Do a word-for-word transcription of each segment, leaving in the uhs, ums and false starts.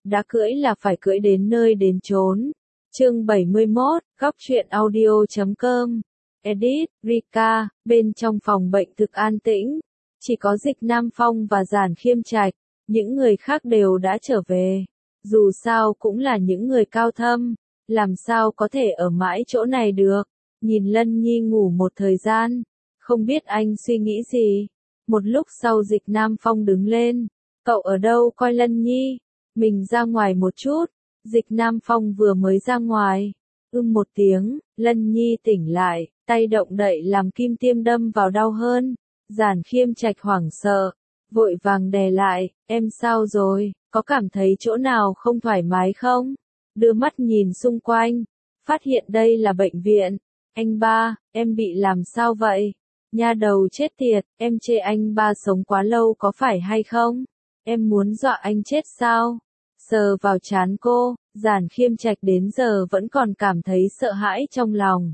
đã cưỡi là phải cưỡi đến nơi đến chốn. Chương bảy mươi mốt, góc truyện audio chấm com. Edit, Rika, bên trong phòng bệnh thực an tĩnh. Chỉ có Dịch Nam Phong và Giản Khiêm Trạch, những người khác đều đã trở về. Dù sao cũng là những người cao thâm, làm sao có thể ở mãi chỗ này được. Nhìn Lân Nhi ngủ một thời gian, không biết anh suy nghĩ gì. Một lúc sau Dịch Nam Phong đứng lên, cậu ở đâu coi Lân Nhi, mình ra ngoài một chút. Dịch Nam Phong vừa mới ra ngoài, ưm một tiếng, Lân Nhi tỉnh lại, tay động đậy làm kim tiêm đâm vào đau hơn. Giản Khiêm Trạch hoảng sợ, vội vàng đè lại, em sao rồi, có cảm thấy chỗ nào không thoải mái không? Đưa mắt nhìn xung quanh, phát hiện đây là bệnh viện. Anh ba, em bị làm sao vậy? Nha đầu chết tiệt, em chê anh ba sống quá lâu có phải hay không? Em muốn dọa anh chết sao? Sờ vào trán cô, Giản Khiêm Trạch đến giờ vẫn còn cảm thấy sợ hãi trong lòng.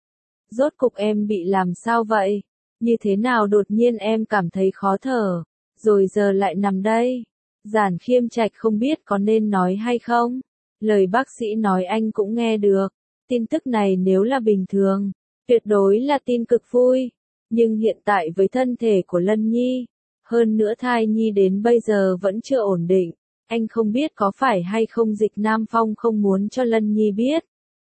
Rốt cục em bị làm sao vậy? Như thế nào đột nhiên em cảm thấy khó thở, rồi giờ lại nằm đây? Giản Khiêm Trạch không biết có nên nói hay không. Lời bác sĩ nói anh cũng nghe được. Tin tức này nếu là bình thường, tuyệt đối là tin cực vui. Nhưng hiện tại với thân thể của Lân Nhi, hơn nữa thai nhi đến bây giờ vẫn chưa ổn định, anh không biết có phải hay không Dịch Nam Phong không muốn cho Lân Nhi biết.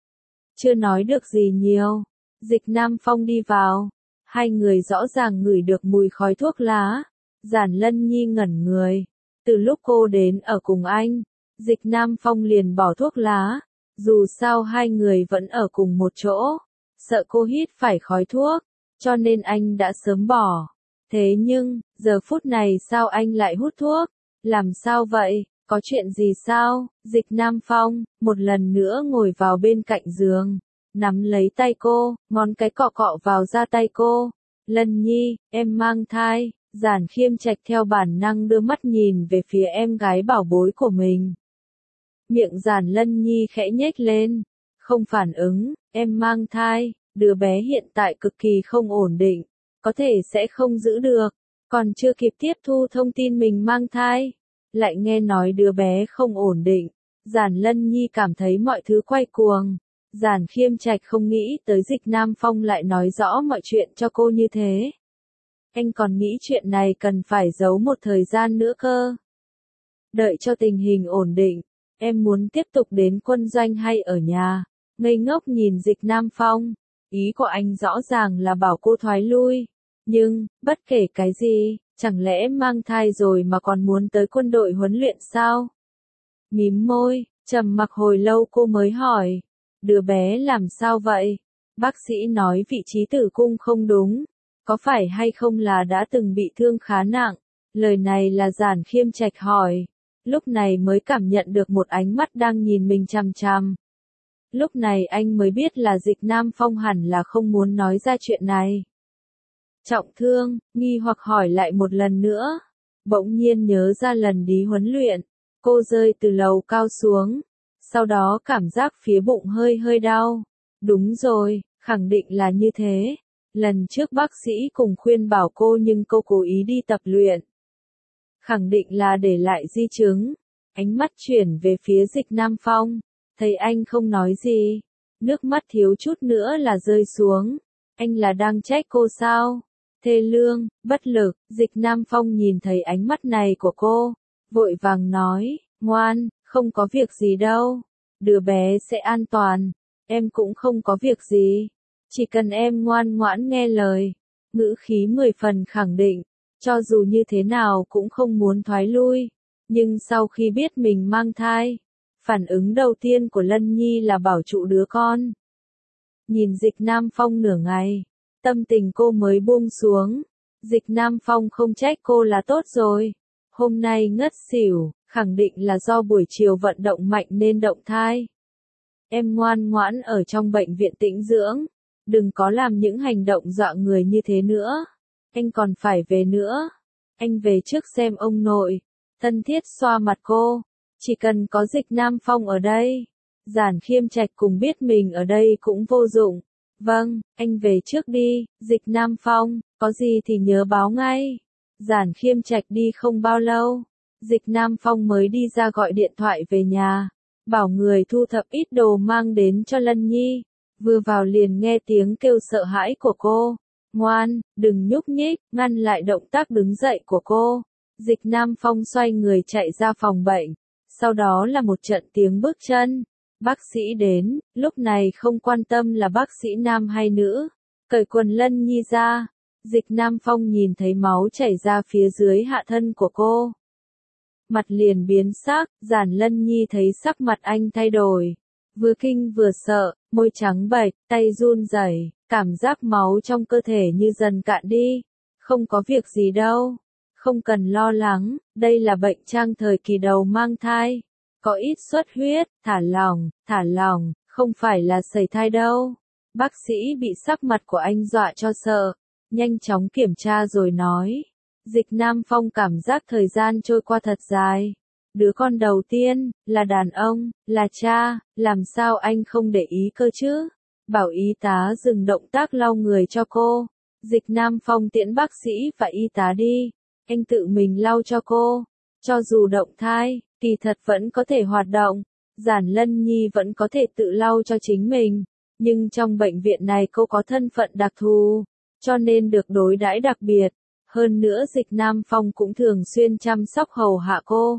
Chưa nói được gì nhiều, Dịch Nam Phong đi vào, hai người rõ ràng ngửi được mùi khói thuốc lá. Giản Lân Nhi ngẩn người, từ lúc cô đến ở cùng anh, Dịch Nam Phong liền bỏ thuốc lá, dù sao hai người vẫn ở cùng một chỗ, sợ cô hít phải khói thuốc, cho nên anh đã sớm bỏ. Thế nhưng, giờ phút này sao anh lại hút thuốc? Làm sao vậy? Có chuyện gì sao? Dịch Nam Phong, một lần nữa ngồi vào bên cạnh giường, nắm lấy tay cô, ngón cái cọ cọ vào da tay cô. Lân Nhi, em mang thai. Giản Khiêm Trạch theo bản năng đưa mắt nhìn về phía em gái bảo bối của mình. Miệng Giản Lân Nhi khẽ nhếch lên, không phản ứng, em mang thai, đứa bé hiện tại cực kỳ không ổn định, có thể sẽ không giữ được, còn chưa kịp tiếp thu thông tin mình mang thai, lại nghe nói đứa bé không ổn định. Giản Lân Nhi cảm thấy mọi thứ quay cuồng. Giản Khiêm Trạch không nghĩ tới Dịch Nam Phong lại nói rõ mọi chuyện cho cô như thế. Anh còn nghĩ chuyện này cần phải giấu một thời gian nữa cơ. Đợi cho tình hình ổn định, em muốn tiếp tục đến quân doanh hay ở nhà? Ngây ngốc nhìn Dịch Nam Phong, ý của anh rõ ràng là bảo cô thoái lui. Nhưng, bất kể cái gì, chẳng lẽ mang thai rồi mà còn muốn tới quân đội huấn luyện sao? Mím môi, trầm mặc hồi lâu cô mới hỏi, đứa bé làm sao vậy? Bác sĩ nói vị trí tử cung không đúng, có phải hay không là đã từng bị thương khá nặng? Lời này là Giản Khiêm Trạch hỏi, lúc này mới cảm nhận được một ánh mắt đang nhìn mình chằm chằm. Lúc này anh mới biết là Dịch Nam Phong hẳn là không muốn nói ra chuyện này. Trọng thương, nghi hoặc hỏi lại một lần nữa. Bỗng nhiên nhớ ra lần đi huấn luyện, cô rơi từ lầu cao xuống, sau đó cảm giác phía bụng hơi hơi đau. Đúng rồi, khẳng định là như thế. Lần trước bác sĩ cùng khuyên bảo cô nhưng cô cố ý đi tập luyện. Khẳng định là để lại di chứng. Ánh mắt chuyển về phía Dịch Nam Phong, thấy anh không nói gì, nước mắt thiếu chút nữa là rơi xuống. Anh là đang trách cô sao? Thê lương, bất lực. Dịch Nam Phong nhìn thấy ánh mắt này của cô, vội vàng nói, ngoan, không có việc gì đâu, đứa bé sẽ an toàn, em cũng không có việc gì, chỉ cần em ngoan ngoãn nghe lời. Ngữ khí mười phần khẳng định, cho dù như thế nào cũng không muốn thoái lui. Nhưng sau khi biết mình mang thai, phản ứng đầu tiên của Lân Nhi là bảo trụ đứa con. Nhìn Dịch Nam Phong nửa ngày, tâm tình cô mới buông xuống. Dịch Nam Phong không trách cô là tốt rồi. Hôm nay ngất xỉu, khẳng định là do buổi chiều vận động mạnh nên động thai. Em ngoan ngoãn ở trong bệnh viện tĩnh dưỡng, đừng có làm những hành động dọa người như thế nữa. Anh còn phải về nữa. Anh về trước xem ông nội. Thân thiết xoa mặt cô. Chỉ cần có Dịch Nam Phong ở đây, Giản Khiêm Trạch cùng biết mình ở đây cũng vô dụng. Vâng, anh về trước đi. Dịch Nam Phong, có gì thì nhớ báo ngay. Giản Khiêm Trạch đi không bao lâu, Dịch Nam Phong mới đi ra gọi điện thoại về nhà, bảo người thu thập ít đồ mang đến cho Lân Nhi. Vừa vào liền nghe tiếng kêu sợ hãi của cô. Ngoan, đừng nhúc nhích, ngăn lại động tác đứng dậy của cô. Dịch Nam Phong xoay người chạy ra phòng bệnh. Sau đó là một trận tiếng bước chân. Bác sĩ đến, lúc này không quan tâm là bác sĩ nam hay nữ. Cởi quần Lân Nhi ra. Dịch Nam Phong nhìn thấy máu chảy ra phía dưới hạ thân của cô. Mặt liền biến sắc, Giản Lân Nhi thấy sắc mặt anh thay đổi. Vừa kinh vừa sợ, môi trắng bệch, tay run rẩy, cảm giác máu trong cơ thể như dần cạn đi. Không có việc gì đâu. Không cần lo lắng, đây là bệnh trang thời kỳ đầu mang thai. Có ít xuất huyết, thả lỏng, thả lỏng, không phải là sẩy thai đâu. Bác sĩ bị sắc mặt của anh dọa cho sợ, nhanh chóng kiểm tra rồi nói. Dịch Nam Phong cảm giác thời gian trôi qua thật dài. Đứa con đầu tiên, là đàn ông, là cha, làm sao anh không để ý cơ chứ? Bảo y tá dừng động tác lau người cho cô. Dịch Nam Phong tiễn bác sĩ và y tá đi. Anh tự mình lau cho cô. Cho dù động thai, kỳ thật vẫn có thể hoạt động. Giản Lân Nhi vẫn có thể tự lau cho chính mình. Nhưng trong bệnh viện này cô có thân phận đặc thù, cho nên được đối đãi đặc biệt. Hơn nữa Dịch Nam Phong cũng thường xuyên chăm sóc hầu hạ cô.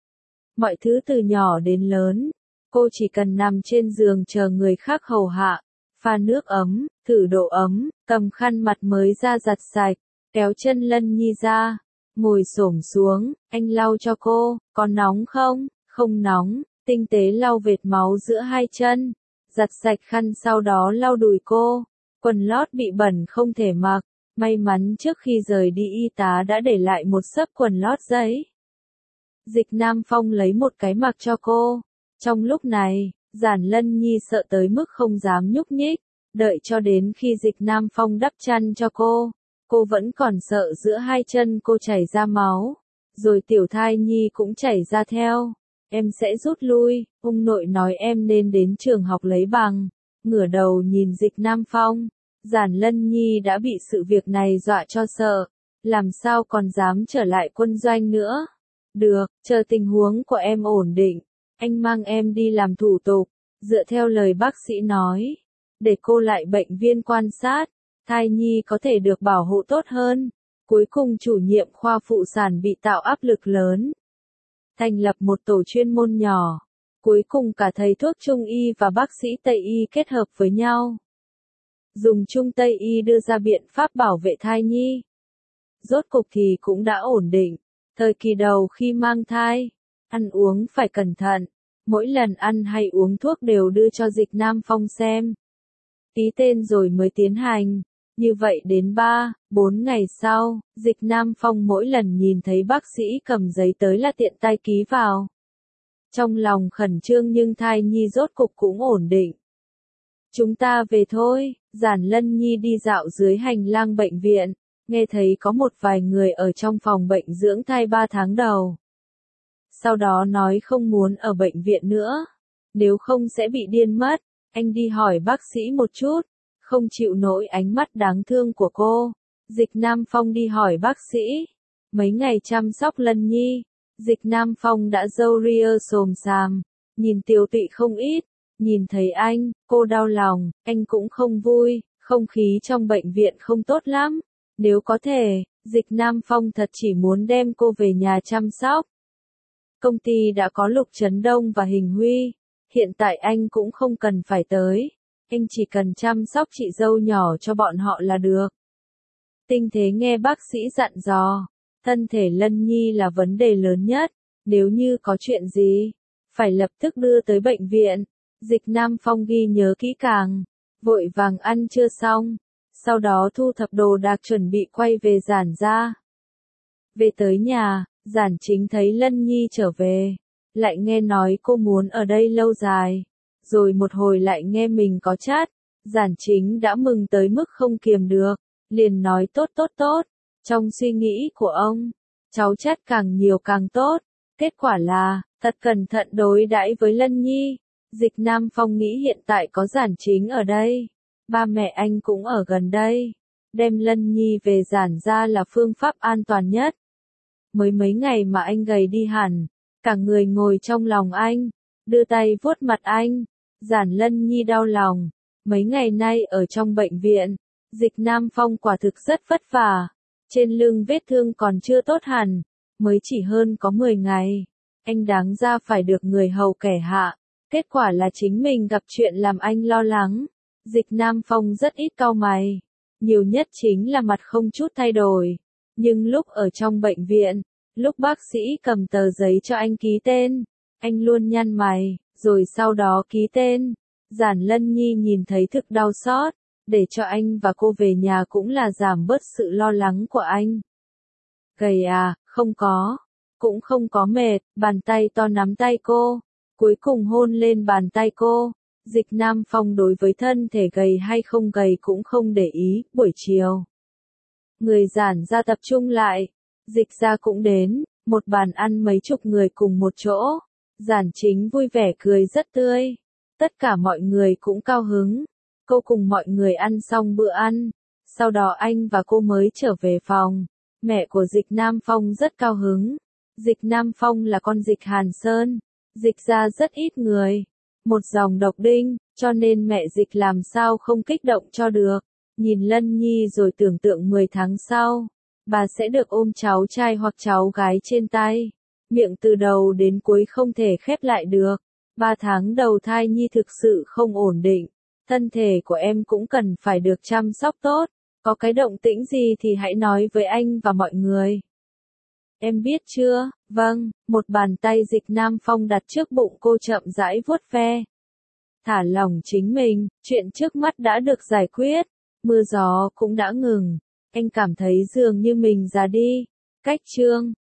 Mọi thứ từ nhỏ đến lớn, cô chỉ cần nằm trên giường chờ người khác hầu hạ, pha nước ấm, thử độ ấm, cầm khăn mặt mới ra giặt sạch, kéo chân Lân Nhi ra, ngồi xổm xuống, anh lau cho cô, có nóng không? Không nóng, tinh tế lau vệt máu giữa hai chân, giặt sạch khăn sau đó lau đùi cô, quần lót bị bẩn không thể mặc. May mắn trước khi rời đi y tá đã để lại một xấp quần lót giấy. Dịch Nam Phong lấy một cái mặc cho cô. Trong lúc này, Giản Lân Nhi sợ tới mức không dám nhúc nhích, đợi cho đến khi Dịch Nam Phong đắp chăn cho cô. Cô vẫn còn sợ giữa hai chân cô chảy ra máu, rồi tiểu thai nhi cũng chảy ra theo. Em sẽ rút lui, ông nội nói em nên đến trường học lấy bằng. Ngửa đầu nhìn Dịch Nam Phong. Giản Lân Nhi đã bị sự việc này dọa cho sợ, làm sao còn dám trở lại quân doanh nữa. Được, chờ tình huống của em ổn định, anh mang em đi làm thủ tục, dựa theo lời bác sĩ nói, để cô lại bệnh viện quan sát, thai nhi có thể được bảo hộ tốt hơn. Cuối cùng chủ nhiệm khoa phụ sản bị tạo áp lực lớn, thành lập một tổ chuyên môn nhỏ, cuối cùng cả thầy thuốc Trung y và bác sĩ Tây y kết hợp với nhau. Dùng Trung Tây y đưa ra biện pháp bảo vệ thai nhi. Rốt cục thì cũng đã ổn định. Thời kỳ đầu khi mang thai, ăn uống phải cẩn thận. Mỗi lần ăn hay uống thuốc đều đưa cho Dịch Nam Phong xem. Ký tên rồi mới tiến hành. Như vậy đến ba, bốn ngày sau, Dịch Nam Phong mỗi lần nhìn thấy bác sĩ cầm giấy tới là tiện tay ký vào. Trong lòng khẩn trương nhưng thai nhi rốt cục cũng ổn định. Chúng ta về thôi. Giản Lân Nhi đi dạo dưới hành lang bệnh viện, nghe thấy có một vài người ở trong phòng bệnh dưỡng thai ba tháng đầu. Sau đó nói không muốn ở bệnh viện nữa, nếu không sẽ bị điên mất. Anh đi hỏi bác sĩ một chút, không chịu nổi ánh mắt đáng thương của cô. Dịch Nam Phong đi hỏi bác sĩ, mấy ngày chăm sóc Lân Nhi, Dịch Nam Phong đã râu ria xồm xàm, nhìn tiều tụy không ít. Nhìn thấy anh, cô đau lòng, anh cũng không vui, không khí trong bệnh viện không tốt lắm. Nếu có thể, Dịch Nam Phong thật chỉ muốn đem cô về nhà chăm sóc. Công ty đã có Lục Trấn Đông và Hình Huy, hiện tại anh cũng không cần phải tới, anh chỉ cần chăm sóc chị dâu nhỏ cho bọn họ là được. Tinh Thế nghe bác sĩ dặn dò, thân thể Lân Nhi là vấn đề lớn nhất, nếu như có chuyện gì, phải lập tức đưa tới bệnh viện. Dịch Nam Phong ghi nhớ kỹ càng, vội vàng ăn trưa xong, sau đó thu thập đồ đạc chuẩn bị quay về Giản gia. Về tới nhà, Giản Chính thấy Lân Nhi trở về, lại nghe nói cô muốn ở đây lâu dài, rồi một hồi lại nghe mình có chát, Giản Chính đã mừng tới mức không kiềm được, liền nói tốt tốt tốt. Trong suy nghĩ của ông, cháu chát càng nhiều càng tốt, kết quả là, thật cẩn thận đối đãi với Lân Nhi. Dịch Nam Phong nghĩ hiện tại có Giản Chính ở đây, ba mẹ anh cũng ở gần đây, đem Lân Nhi về Giản gia là phương pháp an toàn nhất. Mới mấy ngày mà anh gầy đi hẳn, cả người ngồi trong lòng anh, đưa tay vuốt mặt anh. Giản Lân Nhi đau lòng, mấy ngày nay ở trong bệnh viện, Dịch Nam Phong quả thực rất vất vả, trên lưng vết thương còn chưa tốt hẳn, mới chỉ hơn có mười ngày, anh đáng ra phải được người hầu kẻ hạ, kết quả là chính mình gặp chuyện làm anh lo lắng. Dịch Nam Phong rất ít cau mày, nhiều nhất chính là mặt không chút thay đổi, nhưng lúc ở trong bệnh viện, lúc bác sĩ cầm tờ giấy cho anh ký tên, anh luôn nhăn mày, rồi sau đó ký tên. Giản Lân Nhi nhìn thấy thực đau xót, để cho anh và cô về nhà cũng là giảm bớt sự lo lắng của anh. Gầy à, không có, cũng không có mệt, bàn tay to nắm tay cô, cuối cùng hôn lên bàn tay cô. Dịch Nam Phong đối với thân thể gầy hay không gầy cũng không để ý. Buổi chiều, người Giản gia tập trung lại, Dịch gia cũng đến, một bàn ăn mấy chục người cùng một chỗ. Giản Chính vui vẻ cười rất tươi, tất cả mọi người cũng cao hứng. Cô cùng mọi người ăn xong bữa ăn, sau đó anh và cô mới trở về phòng. Mẹ của Dịch Nam Phong rất cao hứng. Dịch Nam Phong là con Dịch Hàn Sơn, Dịch gia rất ít người, một dòng độc đinh, cho nên mẹ Dịch làm sao không kích động cho được. Nhìn Lân Nhi rồi tưởng tượng mười tháng sau, bà sẽ được ôm cháu trai hoặc cháu gái trên tay. Miệng từ đầu đến cuối không thể khép lại được. Ba tháng đầu thai nhi thực sự không ổn định. Thân thể của em cũng cần phải được chăm sóc tốt. Có cái động tĩnh gì thì hãy nói với anh và mọi người. Em biết chưa? Vâng, một bàn tay Dịch Nam Phong đặt trước bụng cô chậm rãi vuốt ve. Thả lỏng chính mình, chuyện trước mắt đã được giải quyết. Mưa gió cũng đã ngừng. Anh cảm thấy dường như mình già đi. Cách chương